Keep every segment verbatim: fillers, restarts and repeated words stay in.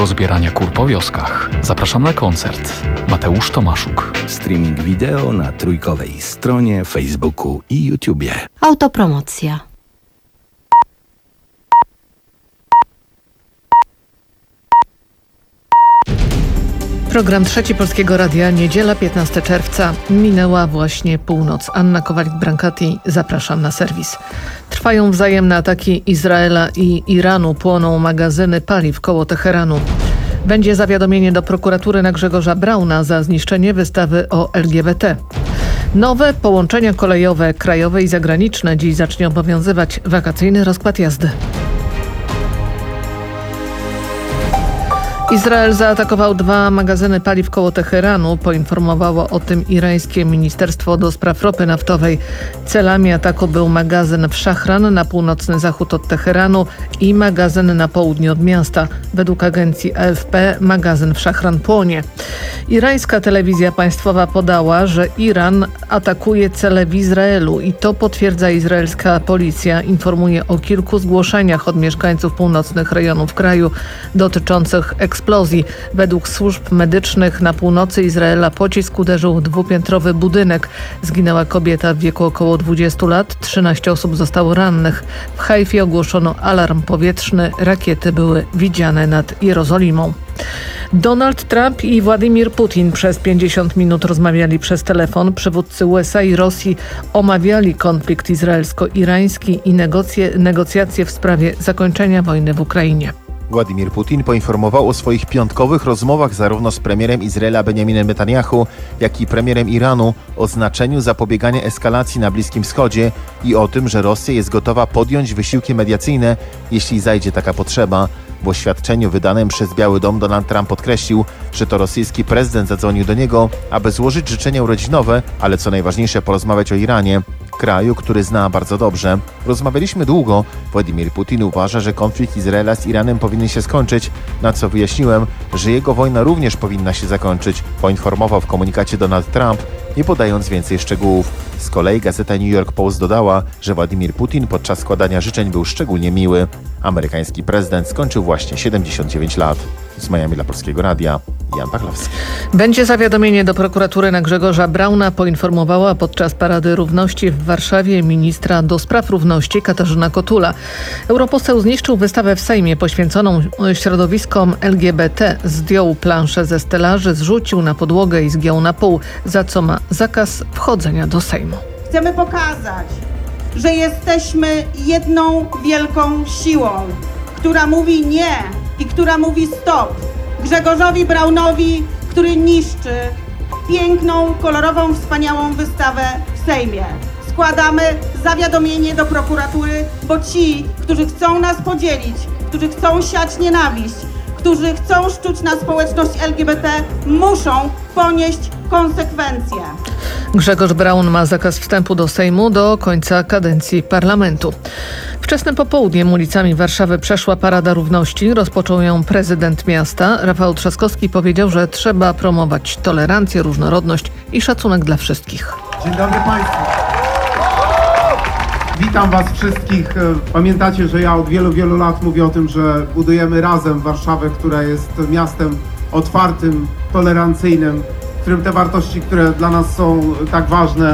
Do zbierania kur po wioskach. Zapraszam na koncert. Mateusz Tomaszuk. Streaming wideo na trójkowej stronie, Facebooku i YouTubie. Autopromocja. Program Trzeci Polskiego Radia, niedziela piętnastego czerwca. Minęła właśnie północ. Anna Kowalik-Brankati, zapraszam na serwis. Trwają wzajemne ataki Izraela i Iranu. Płoną magazyny paliw koło Teheranu. Będzie zawiadomienie do prokuratury na Grzegorza Brauna za zniszczenie wystawy o L G B T. Nowe połączenia kolejowe, krajowe i zagraniczne. Dziś zacznie obowiązywać wakacyjny rozkład jazdy. Izrael zaatakował dwa magazyny paliw koło Teheranu. Poinformowało o tym irańskie Ministerstwo do Spraw Ropy Naftowej. Celami ataku był magazyn w Szachran na północny zachód od Teheranu i magazyn na południe od miasta. Według agencji A F P magazyn w Szachran płonie. Irańska telewizja państwowa podała, że Iran atakuje cele w Izraelu i to potwierdza izraelska policja. Informuje o kilku zgłoszeniach od mieszkańców północnych rejonów kraju dotyczących eksplozji. Według służb medycznych na północy Izraela pocisk uderzył w dwupiętrowy budynek. Zginęła kobieta w wieku około dwudziestu lat. trzynaście osób zostało rannych. W Hajfie ogłoszono alarm powietrzny. Rakiety były widziane nad Jerozolimą. Donald Trump i Władimir Putin przez pięćdziesiąt minut rozmawiali przez telefon. Przywódcy U S A i Rosji omawiali konflikt izraelsko-irański i negocje, negocjacje w sprawie zakończenia wojny w Ukrainie. Władimir Putin poinformował o swoich piątkowych rozmowach zarówno z premierem Izraela Benjaminem Netanyahu, jak i premierem Iranu o znaczeniu zapobiegania eskalacji na Bliskim Wschodzie i o tym, że Rosja jest gotowa podjąć wysiłki mediacyjne, jeśli zajdzie taka potrzeba. W oświadczeniu wydanym przez Biały Dom Donald Trump podkreślił, że to rosyjski prezydent zadzwonił do niego, aby złożyć życzenia urodzinowe, ale co najważniejsze porozmawiać o Iranie, kraju, który zna bardzo dobrze. Rozmawialiśmy długo. Władimir Putin uważa, że konflikt Izraela z Iranem powinien się skończyć, na co wyjaśniłem, że jego wojna również powinna się zakończyć, poinformował w komunikacie Donald Trump, nie podając więcej szczegółów. Z kolei gazeta New York Post dodała, że Władimir Putin podczas składania życzeń był szczególnie miły. Amerykański prezydent skończył właśnie siedemdziesiąt dziewięć lat. Z Miami dla Polskiego Radia, Jan Pachlowski. Będzie zawiadomienie do prokuratury na Grzegorza Brauna, poinformowała podczas Parady Równości w Warszawie ministra do spraw równości Katarzyna Kotula. Europoseł zniszczył wystawę w Sejmie poświęconą środowiskom L G B T. Zdjął planszę ze stelaży, zrzucił na podłogę i zgiął na pół, za co ma zakaz wchodzenia do Sejmu. Chcemy pokazać, że jesteśmy jedną wielką siłą, która mówi nie i która mówi stop Grzegorzowi Braunowi, który niszczy piękną, kolorową, wspaniałą wystawę w Sejmie. Składamy zawiadomienie do prokuratury, bo ci, którzy chcą nas podzielić, którzy chcą siać nienawiść, którzy chcą szczuć na społeczność L G B T, muszą ponieść konsekwencje. Grzegorz Braun ma zakaz wstępu do Sejmu do końca kadencji parlamentu. Wczesnym popołudniem ulicami Warszawy przeszła Parada Równości. Rozpoczął ją prezydent miasta. Rafał Trzaskowski powiedział, że trzeba promować tolerancję, różnorodność i szacunek dla wszystkich. Dzień dobry Państwu. Witam Was wszystkich. Pamiętacie, że ja od wielu, wielu lat mówię o tym, że budujemy razem Warszawę, która jest miastem otwartym, tolerancyjnym, w którym te wartości, które dla nas są tak ważne,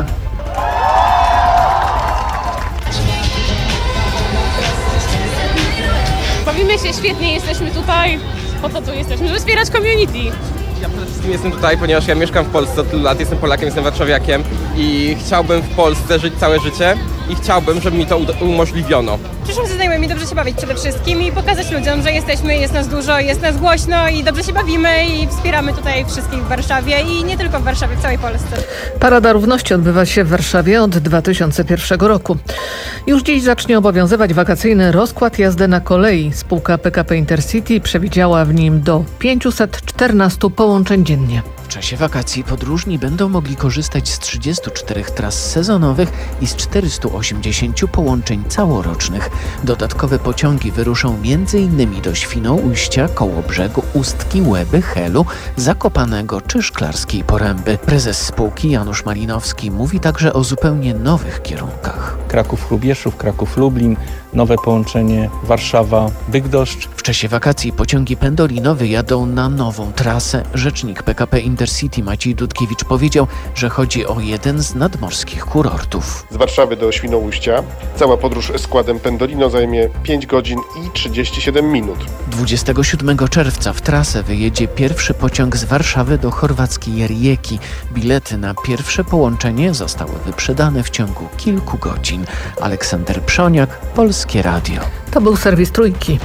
bawimy się świetnie, jesteśmy tutaj. Po co tu jesteśmy? Żeby wspierać community. Ja przede wszystkim jestem tutaj, ponieważ ja mieszkam w Polsce od tylu lat, jestem Polakiem, jestem warszawiakiem i chciałbym w Polsce żyć całe życie i chciałbym, żeby mi to umożliwiono. Przyszłam ze znajomymi dobrze się bawić przede wszystkim i pokazać ludziom, że jesteśmy, jest nas dużo, jest nas głośno i dobrze się bawimy i wspieramy tutaj wszystkich w Warszawie i nie tylko w Warszawie, w całej Polsce. Parada Równości odbywa się w Warszawie od dwa tysiące pierwszego roku. Już dziś zacznie obowiązywać wakacyjny rozkład jazdy na kolei. Spółka P K P Intercity przewidziała w nim do pięciuset czternastu połączeń dziennie. W czasie wakacji podróżni będą mogli korzystać z trzydziestu czterech tras sezonowych i z czterystu osiemdziesięciu połączeń całorocznych. Dodatkowe pociągi wyruszą między innymi do Świnoujścia, Kołobrzegu, Ustki, Łeby, Helu, Zakopanego czy Szklarskiej Poręby. Prezes spółki Janusz Malinowski mówi także o zupełnie nowych kierunkach. Kraków-Hrubieszów, Kraków-Lublin, nowe połączenie Warszawa-Bydgoszcz. W czasie wakacji pociągi pendolinowe jadą na nową trasę. Rzecznik P K P Intercity Maciej Dudkiewicz powiedział, że chodzi o jeden z nadmorskich kurortów. Z Warszawy do Świnoujścia cała podróż składem pendolino zajmie pięć godzin i trzydzieści siedem minut. dwudziestego siódmego czerwca w trasę wyjedzie pierwszy pociąg z Warszawy do chorwackiej Rijeki. Bilety na pierwsze połączenie zostały wyprzedane w ciągu kilku godzin. Aleksander Przoniak, Polskie Radio. To był serwis Trójki.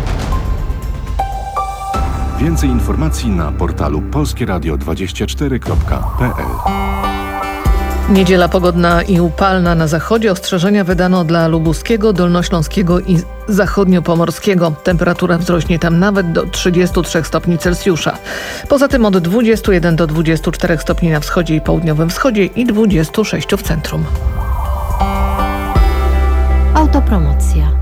Więcej informacji na portalu polskieradio dwadzieścia cztery kropka p l. Niedziela pogodna i upalna na zachodzie. Ostrzeżenia wydano dla lubuskiego, dolnośląskiego i zachodniopomorskiego. Temperatura wzrośnie tam nawet do trzydziestu trzech stopni Celsjusza. Poza tym od dwudziestu jeden do dwudziestu czterech stopni na wschodzie i południowym wschodzie i dwudziestu sześciu w centrum. Autopromocja.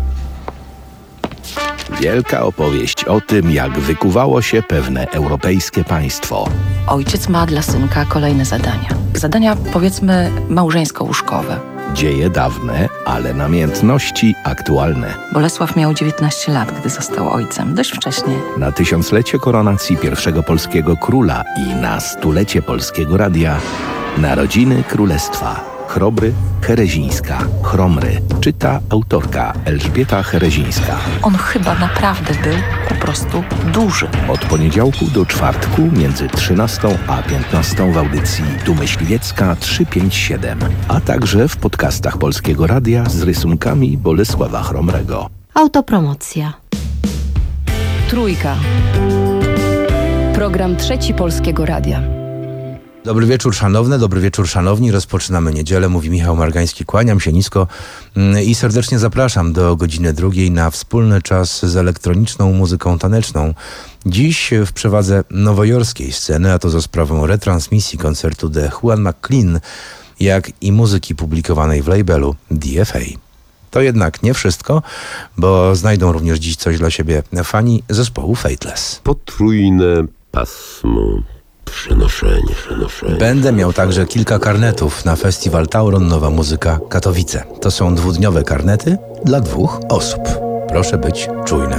Wielka opowieść o tym, jak wykuwało się pewne europejskie państwo. Ojciec ma dla synka kolejne zadania. Zadania, powiedzmy, małżeńsko-łóżkowe. Dzieje dawne, ale namiętności aktualne. Bolesław miał dziewiętnaście lat, gdy został ojcem. Dość wcześnie. Na tysiąclecie koronacji pierwszego polskiego króla i na stulecie Polskiego Radia Narodziny Królestwa. Chrobry, Herezińska, Chromry. Czyta autorka Elżbieta Herezińska. On chyba naprawdę był po prostu duży. Od poniedziałku do czwartku między trzynastą a piętnastą w audycji Tu Myśliwiecka trzysta pięćdziesiąt siedem, a także w podcastach Polskiego Radia z rysunkami Bolesława Chromrego. Autopromocja. Trójka. Program Trzeci Polskiego Radia. Dobry wieczór szanowne, dobry wieczór szanowni. Rozpoczynamy niedzielę, mówi Michał Margański. Kłaniam się nisko i serdecznie zapraszam do godziny drugiej na wspólny czas z elektroniczną muzyką taneczną. Dziś w przewadze nowojorskiej sceny, a to za sprawą retransmisji koncertu The Juan McLean, jak i muzyki publikowanej w labelu D F A. To jednak nie wszystko, bo znajdą również dziś coś dla siebie fani zespołu Fateless. Potrójne pasmo. Przenoszenie, przenoszenie. Będę miał także kilka karnetów na festiwal Tauron Nowa Muzyka Katowice. To są dwudniowe karnety dla dwóch osób. Proszę być czujnym.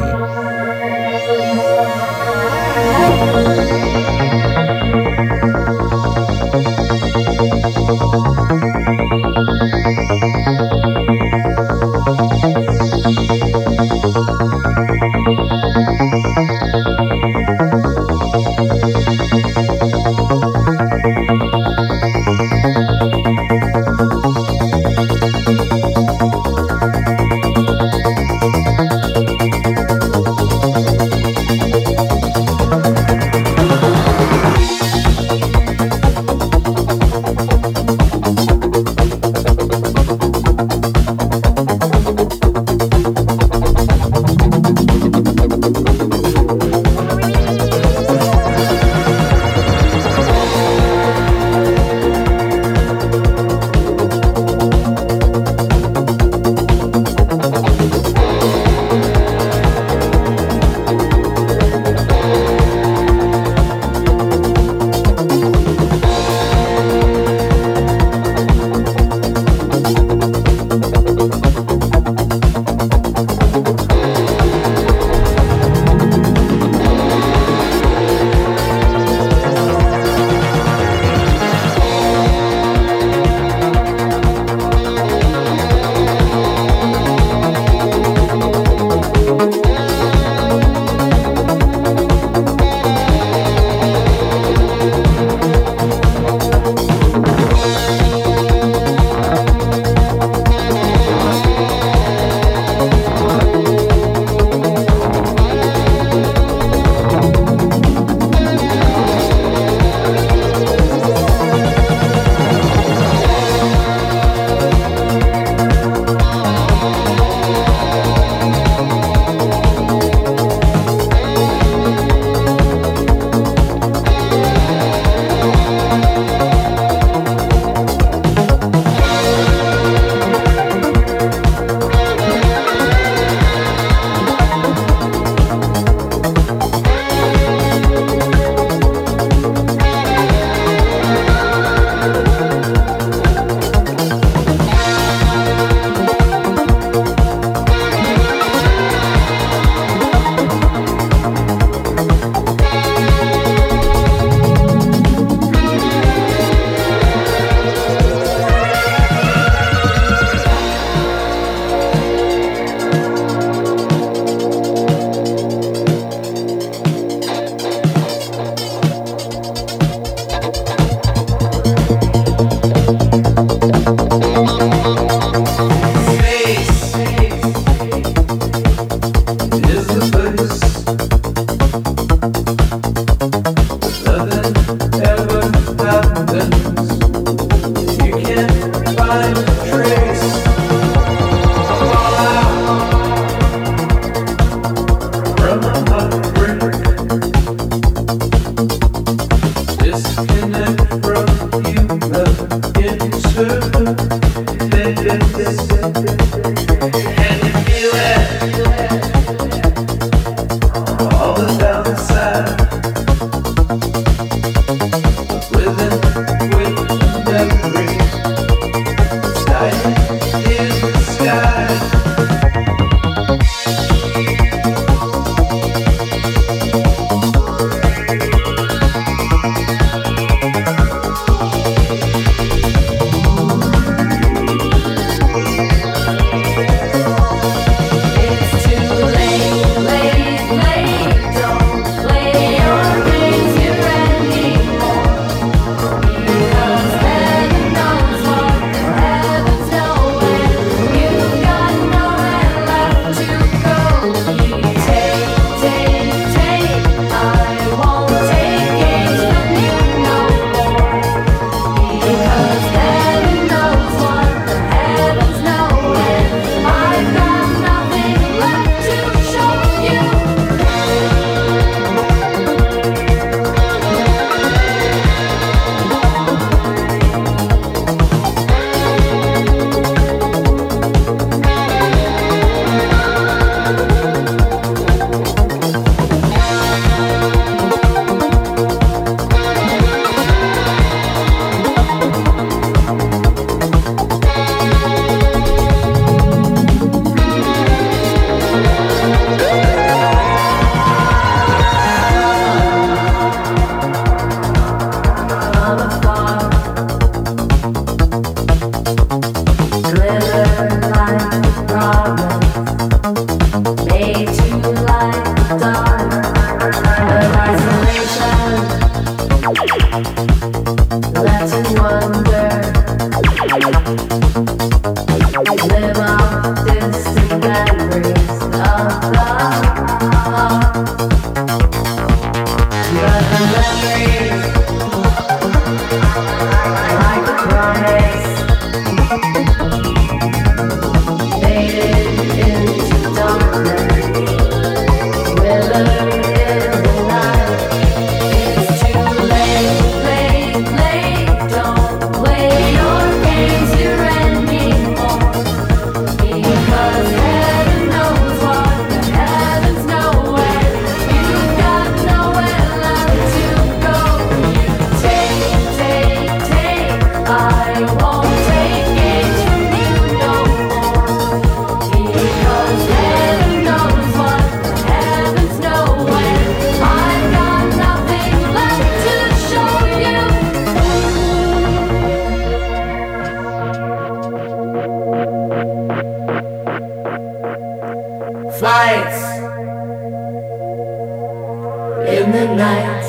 night.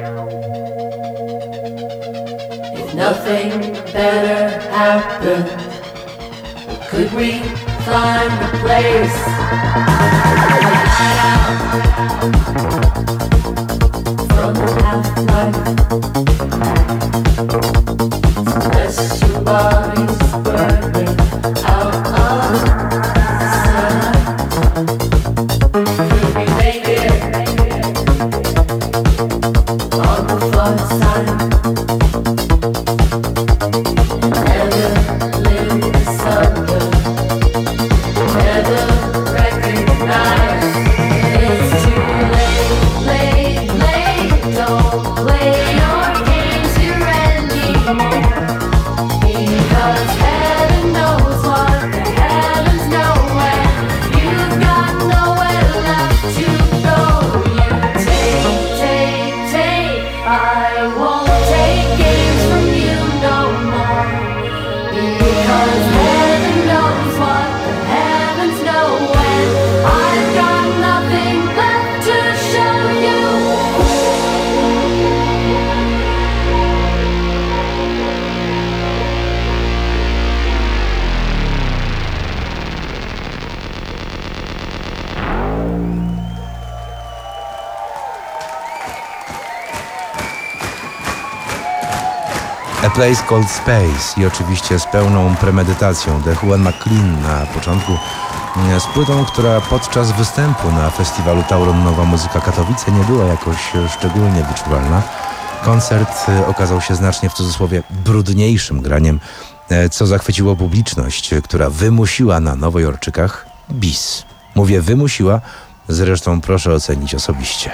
If nothing better happened, could we find a place to hide out from the half-life? Unless your body's burning out of sight, could we make it on the far side? Never live asunder, never recognize it's too late, late, late. Don't play your games here anymore, because heaven knows what the heavens know, and you've got nowhere left to go. You take, take, take, I won't take games from you no more, because heaven knows what the heavens know, and I've got nothing left to show you. A Place Called Space i oczywiście z pełną premedytacją The Juan McLean na początku, z płytą, która podczas występu na festiwalu Tauron Nowa Muzyka Katowice nie była jakoś szczególnie wyczuwalna. Koncert okazał się znacznie w cudzysłowie brudniejszym graniem, co zachwyciło publiczność, która wymusiła na Nowojorczykach bis. Mówię wymusiła, zresztą proszę ocenić osobiście.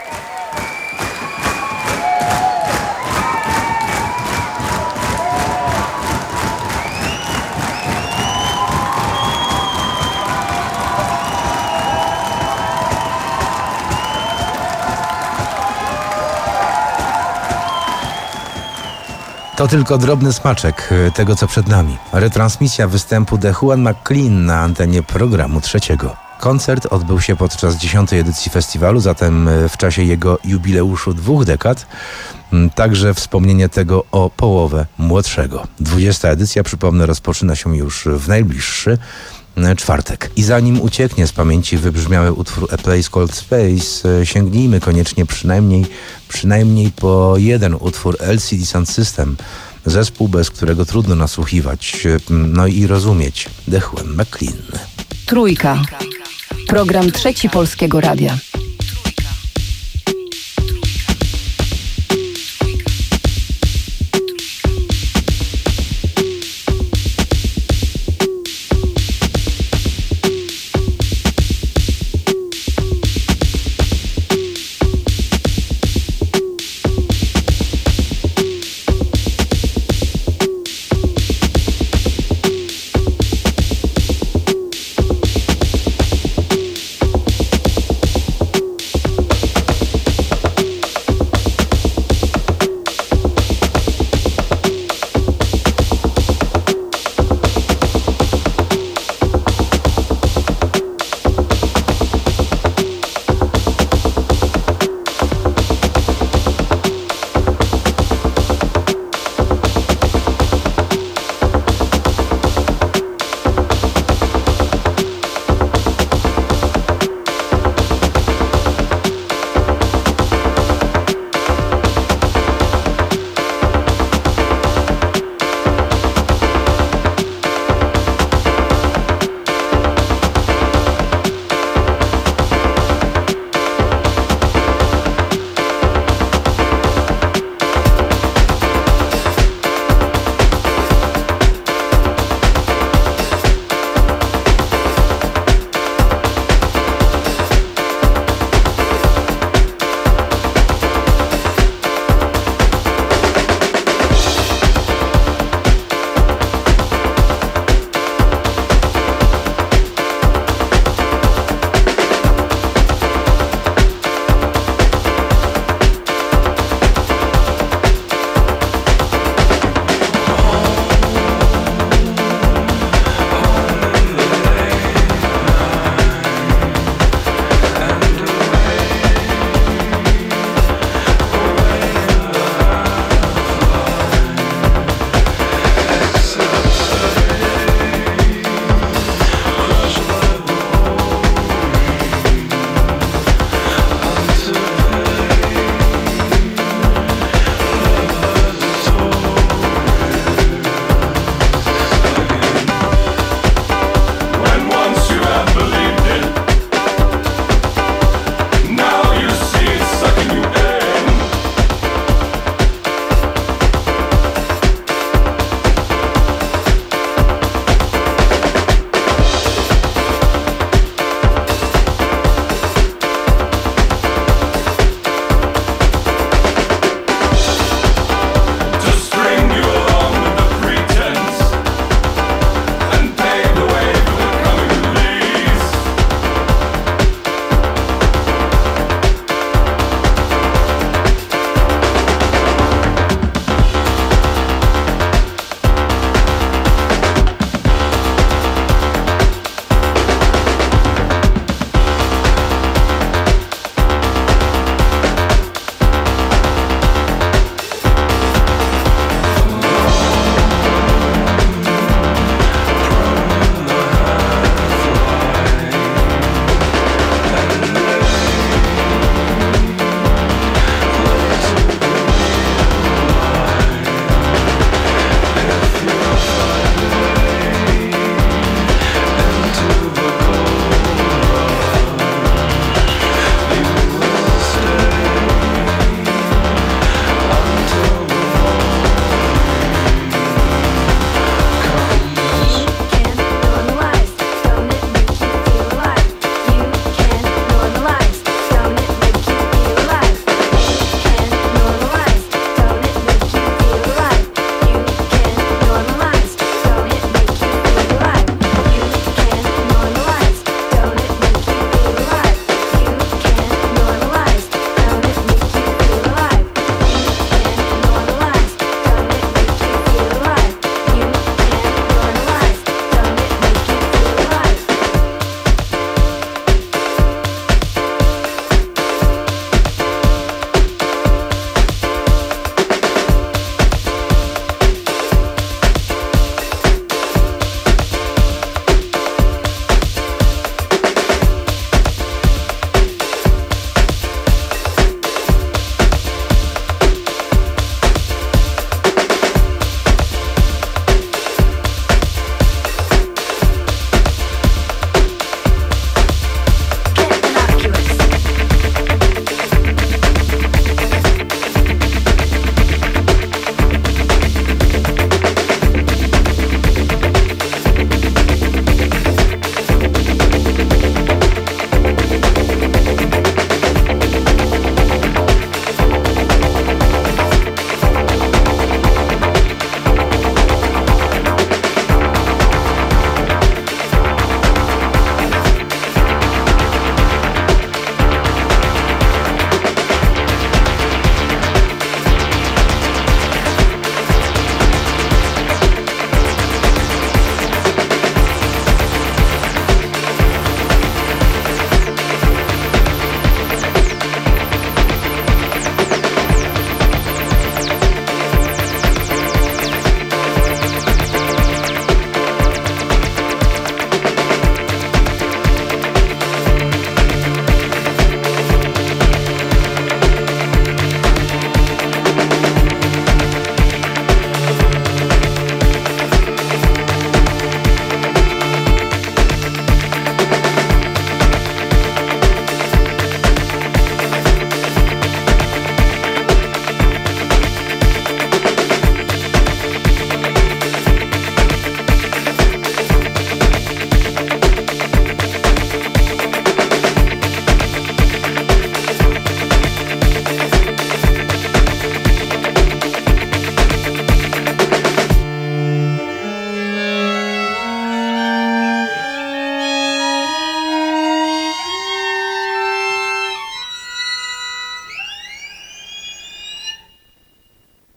To tylko drobny smaczek tego, co przed nami. Retransmisja występu The Juan McLean na antenie programu trzeciego. Koncert odbył się podczas dziesiątej edycji festiwalu, zatem w czasie jego jubileuszu dwóch dekad także wspomnienie tego o połowę młodszego. dwudziesta edycja, przypomnę, rozpoczyna się już w najbliższy czwartek. I zanim ucieknie z pamięci wybrzmiały utwór A Place Called Space, sięgnijmy koniecznie przynajmniej, przynajmniej po jeden utwór L C D Sound System, zespół, bez którego trudno nasłuchiwać, no i rozumieć The Juan McLean. Trójka. Program Trzeci Polskiego Radia.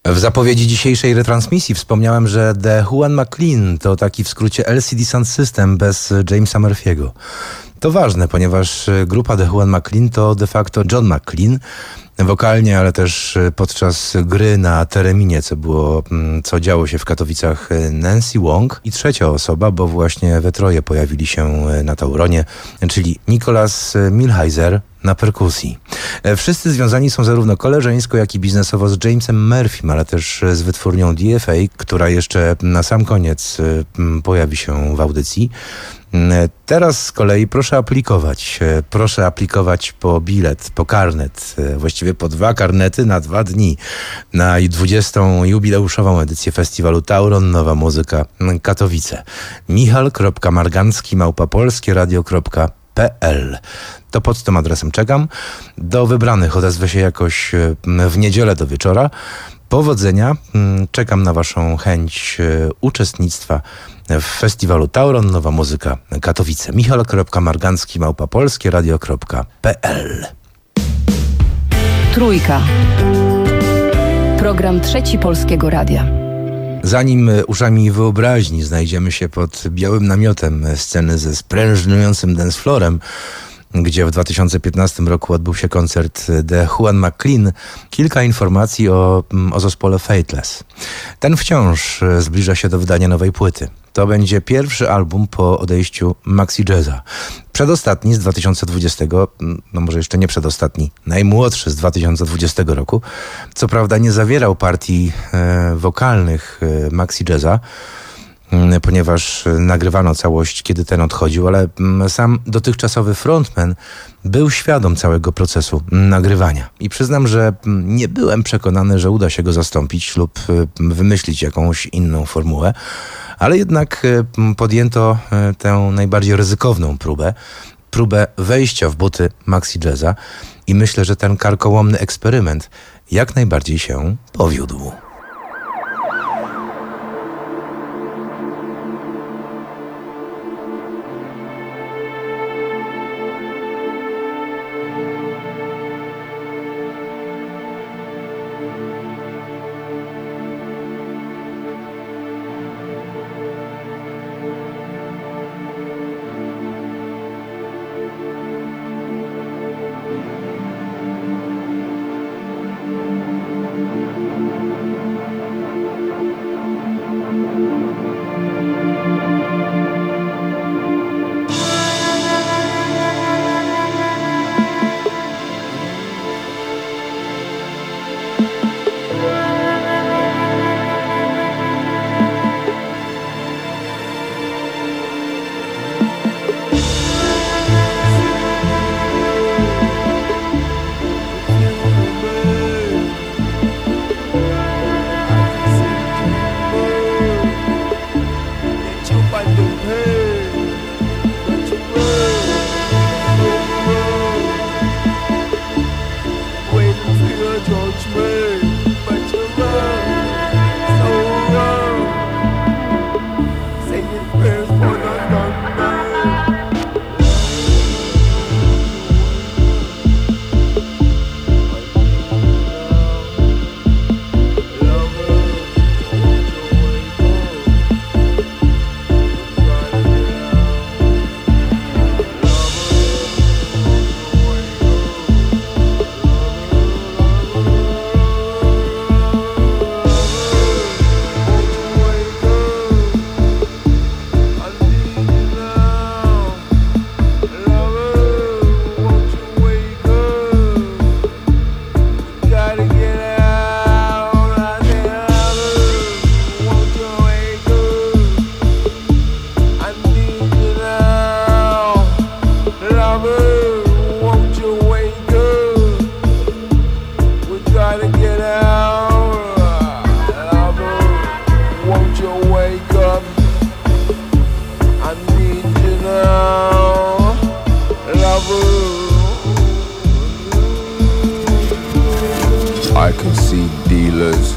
W zapowiedzi dzisiejszej retransmisji wspomniałem, że The Juan McLean to taki w skrócie L C D Sound System bez Jamesa Murphy'ego. To ważne, ponieważ grupa The Juan McLean to de facto John McLean, wokalnie, ale też podczas gry na tereminie, co było, co działo się w Katowicach, Nancy Wong i trzecia osoba, bo właśnie we troje pojawili się na Tauronie, czyli Nicolas Milheiser na perkusji. Wszyscy związani są zarówno koleżeńsko, jak i biznesowo z Jamesem Murphym, ale też z wytwórnią D F A, która jeszcze na sam koniec pojawi się w audycji. Teraz z kolei proszę aplikować. Proszę aplikować po bilet, po karnet, właściwie po dwa karnety na dwa dni na dwudziestą jubileuszową edycję festiwalu Tauron Nowa Muzyka Katowice. michal kropka margancki małpa polskie radio kropka p l. To pod tym adresem czekam. Do wybranych odezwę się jakoś w niedzielę do wieczora. Powodzenia. Czekam na waszą chęć uczestnictwa w festiwalu Tauron Nowa Muzyka Katowice. michal kropka margancki małpa polskie radio kropka p l. Trójka. Program Trzeci Polskiego Radia. Zanim uszami wyobraźni znajdziemy się pod białym namiotem sceny ze sprężynującym dancefloorem, gdzie w dwa tysiące piętnastym roku odbył się koncert The Juan McLean, kilka informacji o, o zespole Fateless. Ten wciąż zbliża się do wydania nowej płyty. To będzie pierwszy album po odejściu Maxi Jazza. Przedostatni z dwa tysiące dwudziestego, no może jeszcze nie przedostatni, najmłodszy z dwa tysiące dwudziestego roku. Co prawda nie zawierał partii e, wokalnych e, Maxi Jazza, ponieważ nagrywano całość, kiedy ten odchodził, ale sam dotychczasowy frontman był świadom całego procesu nagrywania. I przyznam, że nie byłem przekonany, że uda się go zastąpić lub wymyślić jakąś inną formułę, ale jednak podjęto tę najbardziej ryzykowną próbę, próbę wejścia w buty Maxi Jazza i myślę, że ten karkołomny eksperyment jak najbardziej się powiódł. I can see dealers,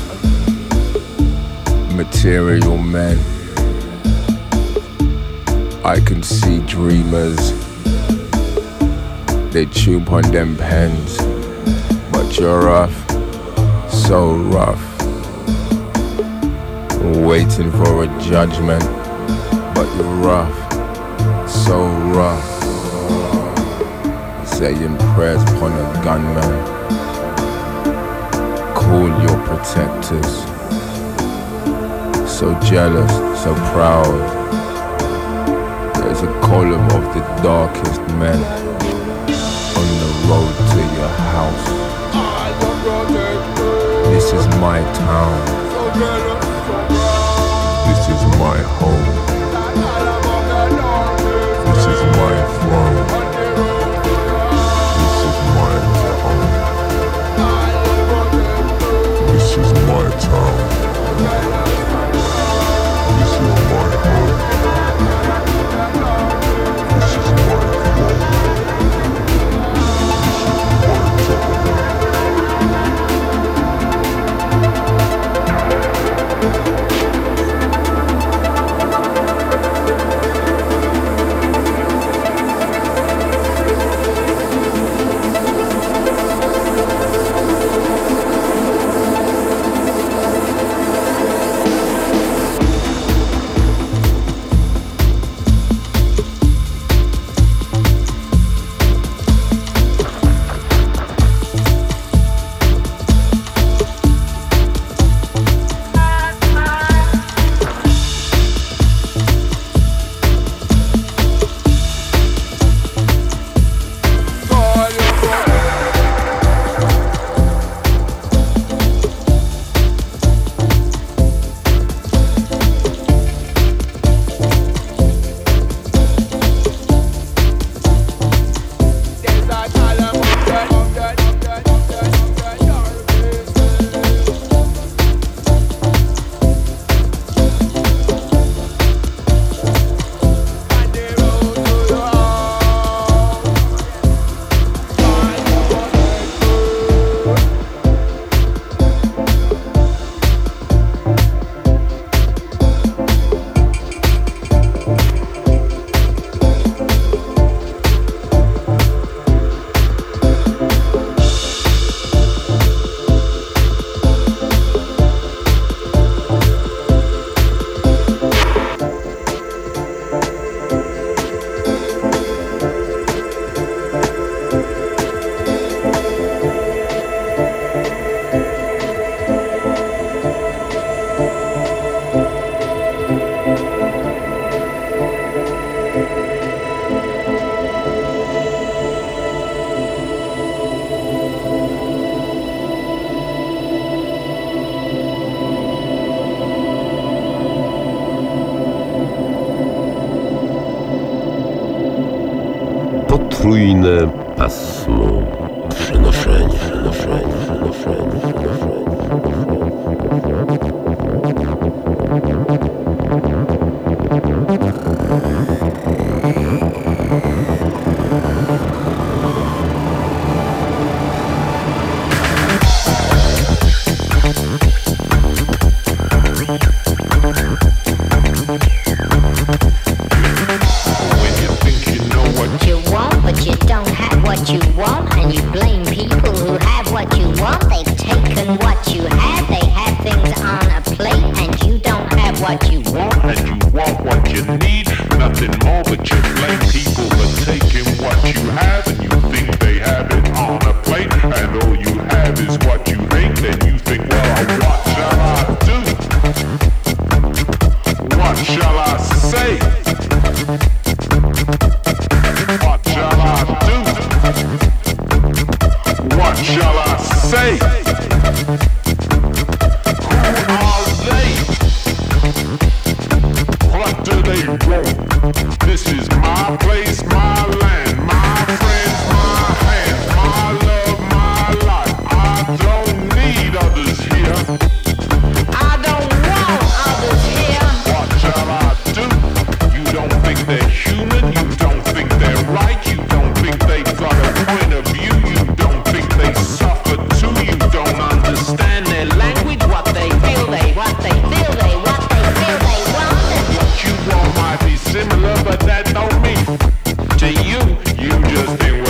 material men. I can see dreamers, they chew upon them pens. But you're rough, so rough. waiting for a judgment, but you're rough, so rough. Saying prayers upon a gunman. Call your protectors. So jealous, so proud. There's a column of the darkest men on the road to your house. This is my town. This is my home. This is my throne. This is my town. This is my town. This is my home. This is my throne. This is my town. Potrójne pasmo przenoszenia, przenoszenia, przenoszenia, przenoszenia.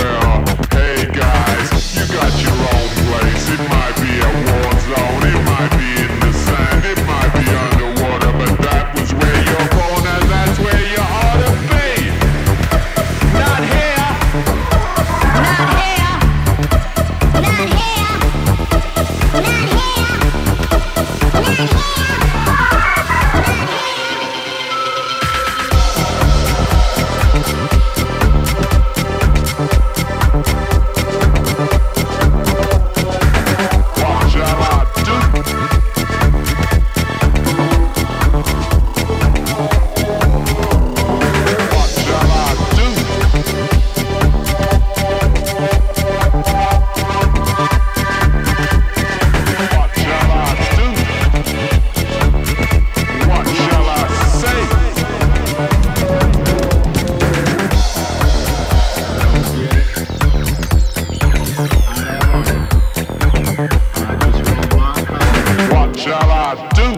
It might be a war zone, it might shall I do?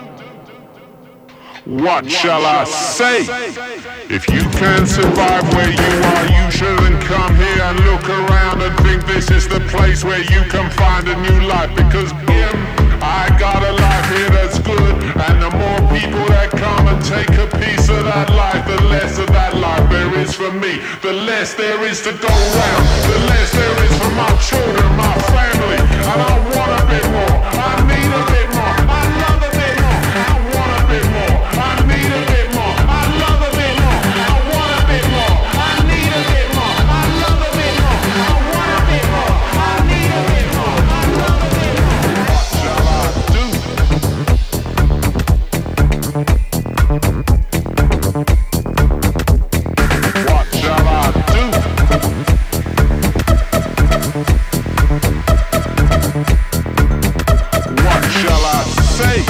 What shall I say? If you can survive where you are, you shouldn't come here and look around and think this is the place where you can find a new life. Because him, I got a life here that's good, and the more people that come and take a piece of that life, the less of that life there is for me. The less there is to go round, the less there is for my children, my family. And I want a bit more, I need a bit more, I love a bit more, I want a bit more, I need a bit more, I love a bit more, I want a bit more, I need a bit more, I love a bit more, I want a bit more, I need a bit more, I love a bit more. What shall I do? What shall I do? What shall I say?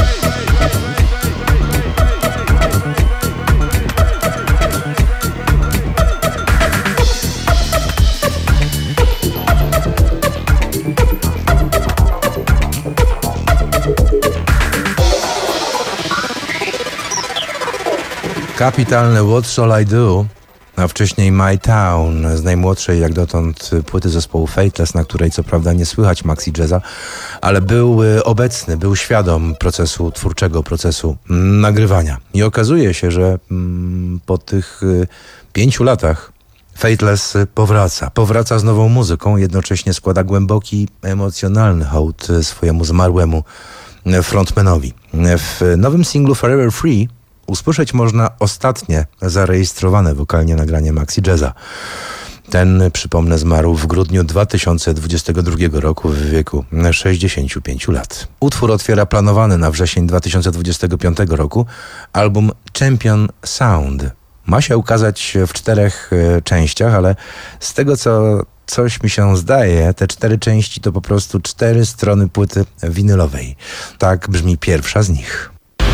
Kapitalne What Shall I Do, a wcześniej My Town z najmłodszej jak dotąd płyty zespołu Fateless, na której co prawda nie słychać maxi jazza, ale był obecny, był świadom procesu twórczego, procesu nagrywania. I okazuje się, że mm, po tych pięciu latach Fateless powraca. Powraca z nową muzyką, jednocześnie składa głęboki, emocjonalny hołd swojemu zmarłemu frontmanowi. W nowym singlu Forever Free usłyszeć można ostatnie zarejestrowane wokalnie nagranie maxi jazza. Ten, przypomnę, zmarł w grudniu dwa tysiące dwudziestego drugiego roku w wieku sześćdziesięciu pięciu lat. Utwór otwiera planowany na wrzesień dwa tysiące dwudziestego piątego roku album Champion Sound. Ma się ukazać w czterech e, częściach, ale z tego co coś mi się zdaje, te cztery części to po prostu cztery strony płyty winylowej. Tak brzmi pierwsza z nich.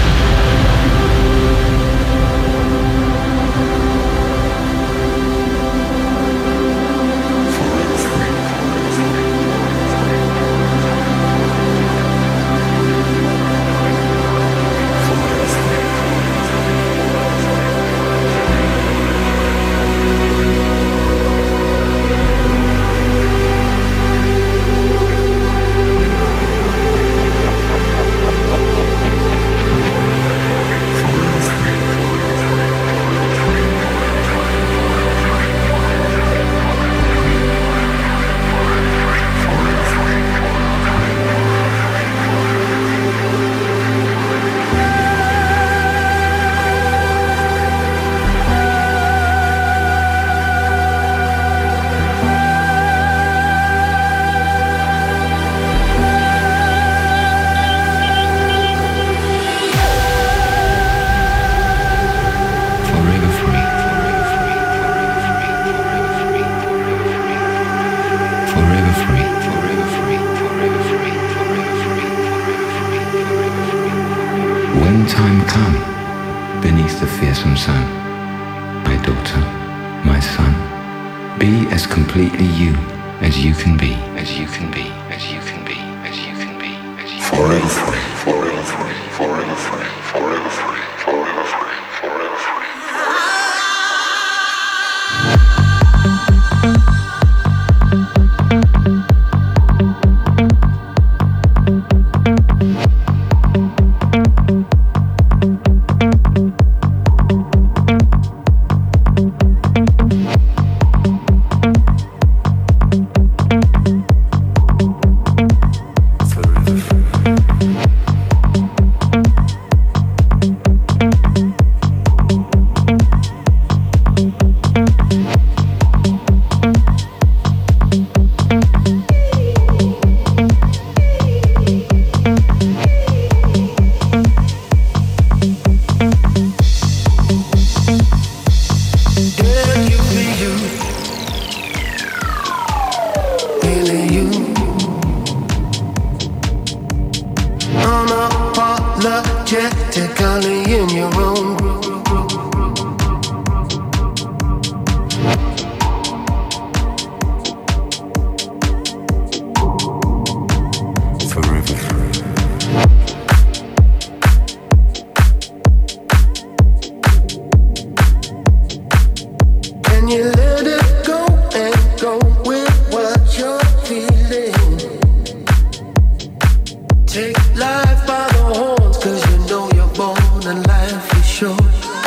time come beneath the fearsome sun, my daughter, my son, be as completely you as you can be, as you can be, as you can be, as you can be, as you can be. Forever free, forever free, forever free, forever free, forever free, forever free. Take life by the horns, cause you know you're born and life is short.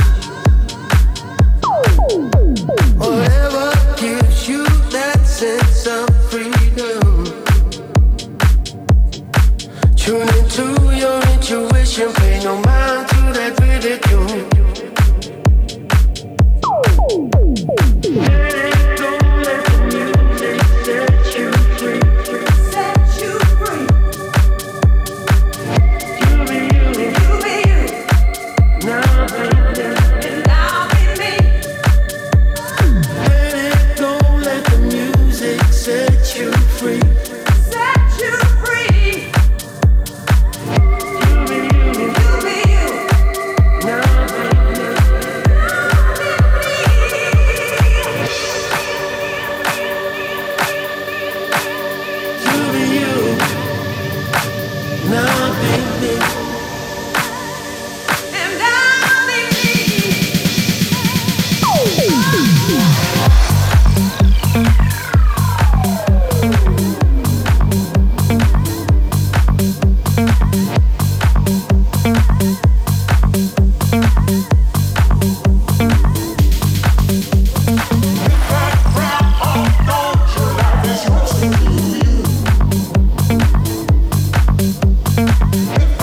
Whatever gives you that sense of freedom. Tune into your intuition, pay no mind to that ridicule. If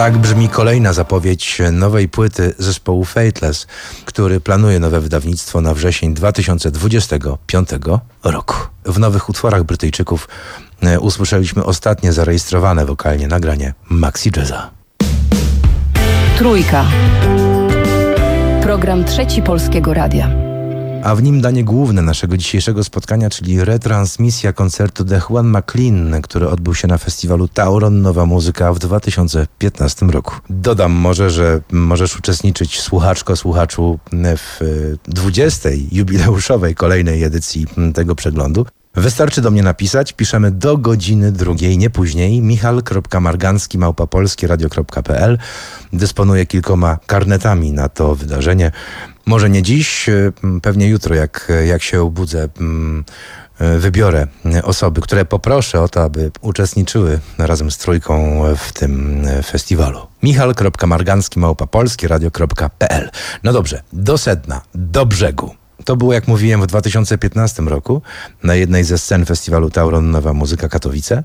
Tak brzmi kolejna zapowiedź nowej płyty zespołu Fateless, który planuje nowe wydawnictwo na wrzesień dwa tysiące dwudziestego piątego roku. W nowych utworach Brytyjczyków usłyszeliśmy ostatnie zarejestrowane wokalnie nagranie Maxi Jazza. Trójka. Program Trzeci Polskiego Radia. A w nim danie główne naszego dzisiejszego spotkania, czyli retransmisja koncertu The Juan MacLean, który odbył się na festiwalu Tauron Nowa Muzyka w dwa tysiące piętnastym roku. Dodam może, że możesz uczestniczyć, słuchaczko, słuchaczu, w dwudziestej jubileuszowej kolejnej edycji tego przeglądu. Wystarczy do mnie napisać, piszemy do godziny drugiej, nie później. michal kropka margancki małpa polskie radio kropka p l. Dysponuję kilkoma karnetami na to wydarzenie. Może nie dziś, pewnie jutro, jak, jak się obudzę, wybiorę osoby, które poproszę o to, aby uczestniczyły razem z Trójką w tym festiwalu. michal kropka margancki małpa polskie radio kropka p l. No dobrze, do sedna, do brzegu. To było, jak mówiłem, w dwa tysiące piętnastym roku na jednej ze scen festiwalu Tauron Nowa Muzyka Katowice.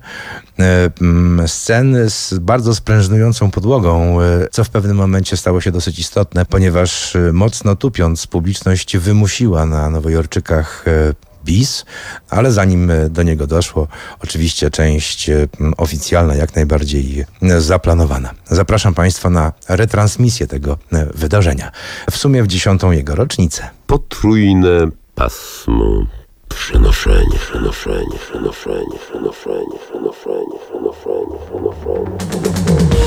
Sceny z bardzo sprężynującą podłogą, co w pewnym momencie stało się dosyć istotne, ponieważ mocno tupiąc publiczność wymusiła na Nowojorczykach bis, ale zanim do niego doszło, oczywiście część oficjalna, jak najbardziej zaplanowana. Zapraszam Państwa na retransmisję tego wydarzenia, w sumie w dziesiątą jego rocznicę. Potrójne pasmo. Przenoszenie, przenoszenie, przenoszenie, przenoszenie, przenoszenie, przenoszenie, przenoszenie, przenoszenie.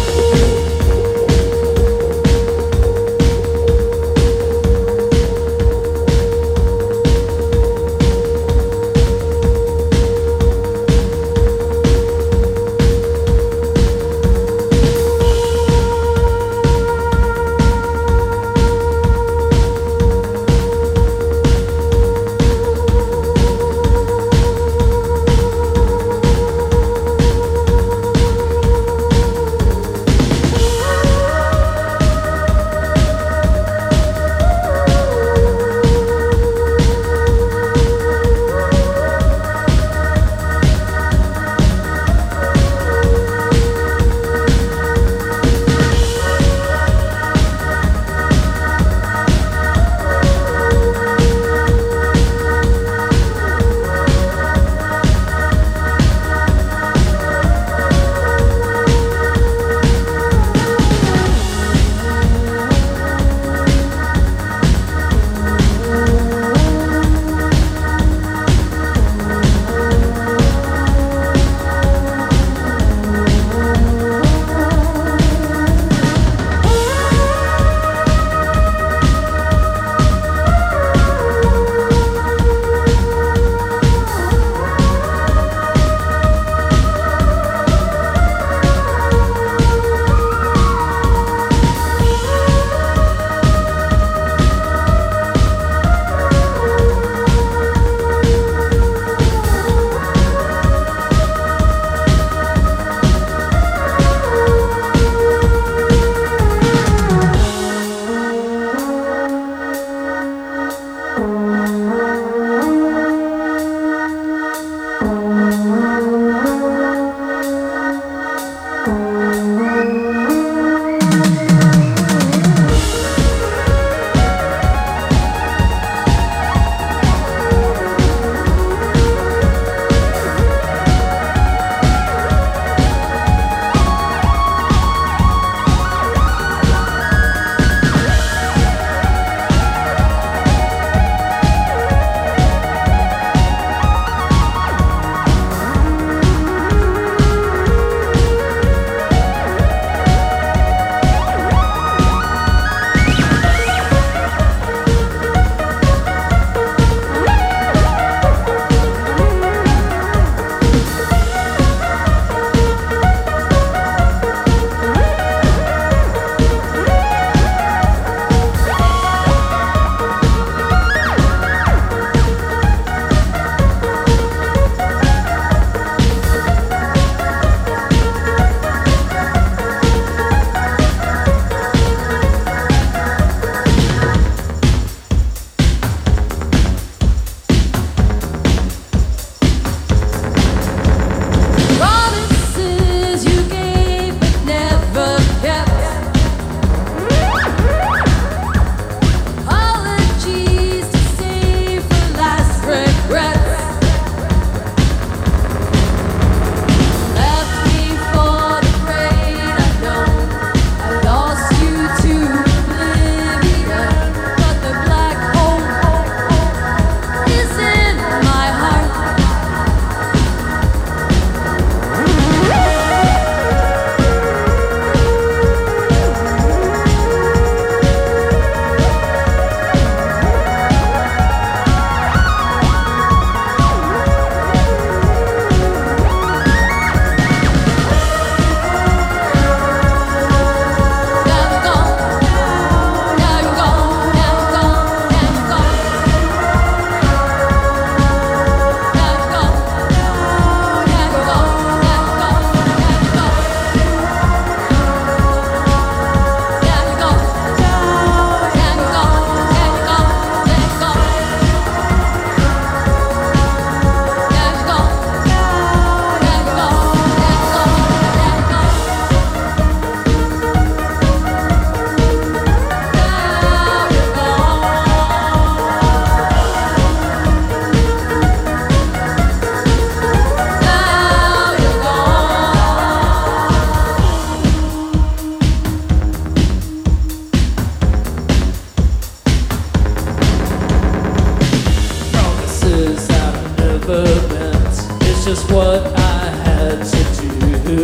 It's just what I had to do.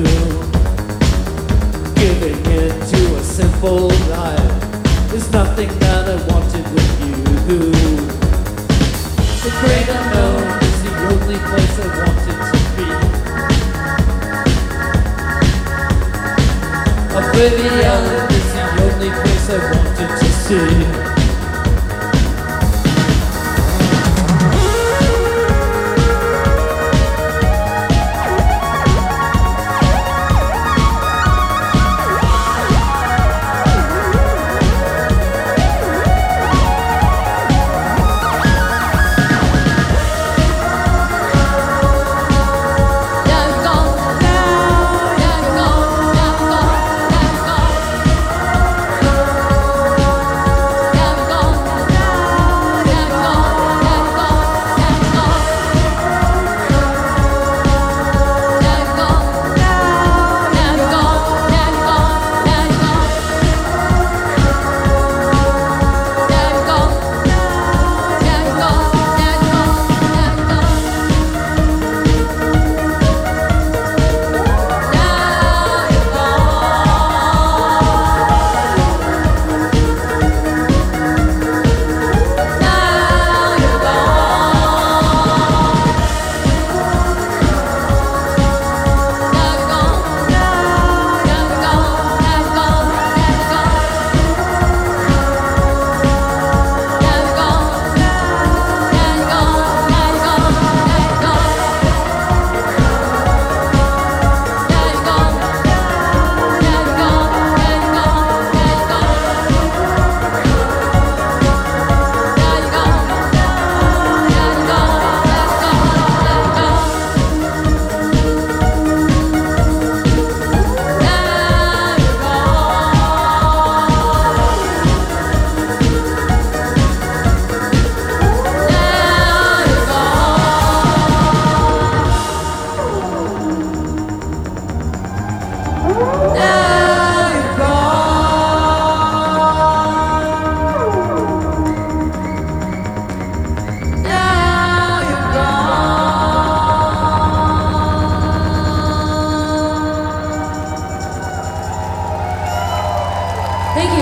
Giving in to a simple life is nothing that I wanted with you. The great unknown is the only place I wanted to be. Oblivion is the only place I wanted to see.